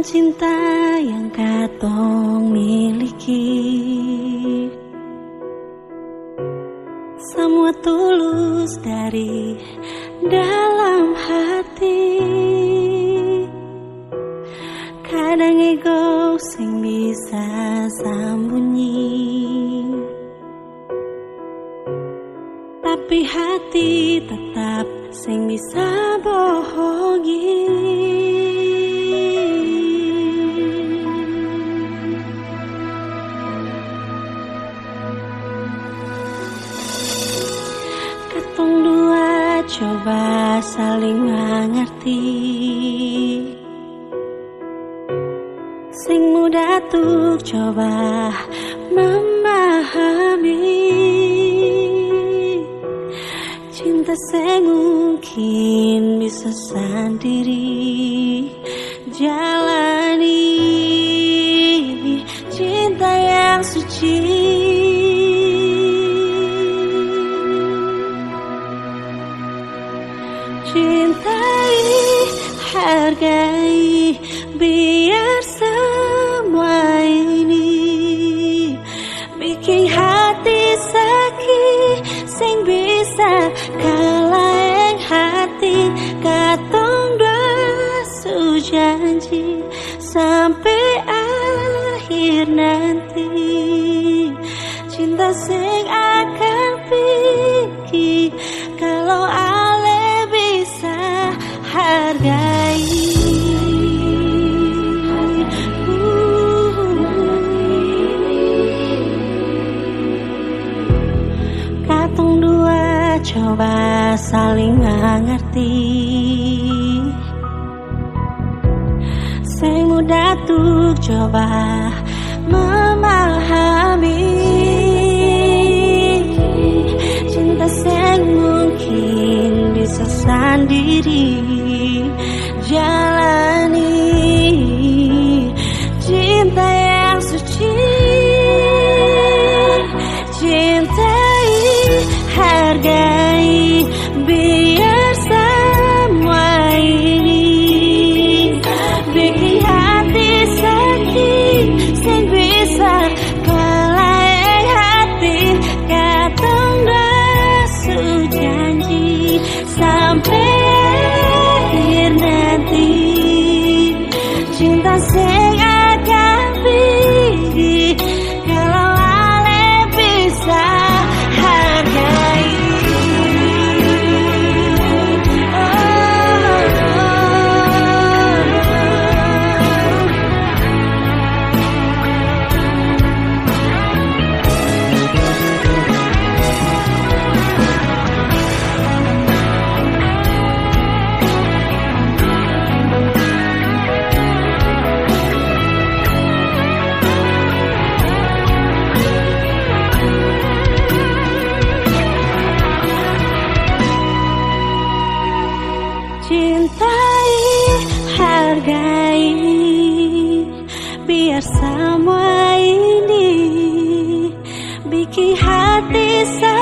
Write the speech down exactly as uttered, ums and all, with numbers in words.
cinta yang katong miliki. Semua tulus dari dalam hati. Kadang ego sing bisa sembunyi, tapi hati tetap sing bisa bohongi. Katong dua coba saling mengerti, sing mudah tuh coba memahami. Cinta sing mungkin bisa sendiri jalani. Cinta yang suci, cintai, hargai, biar semua ini bikin hati sakit, sing bisa kalaeng hati. Katong dua sujanji sampai akhir nanti, cinta sing akan pergi kalau ale bisa hargai. Katong dua coba saling mengerti, sing mudah tuh coba memahami. Cinta sing mungkin bisa sendiri jalani. Cinta yang suci, cintai, hargai, biar semua ini bikin hati sakit, sing bisa kalaeng hati. Katong dah sujanji sampai akhir nanti, cinta sing akan pergi kalau ale bisa hargai. Cintai, hargai, biar semua ini bikin hati sakit.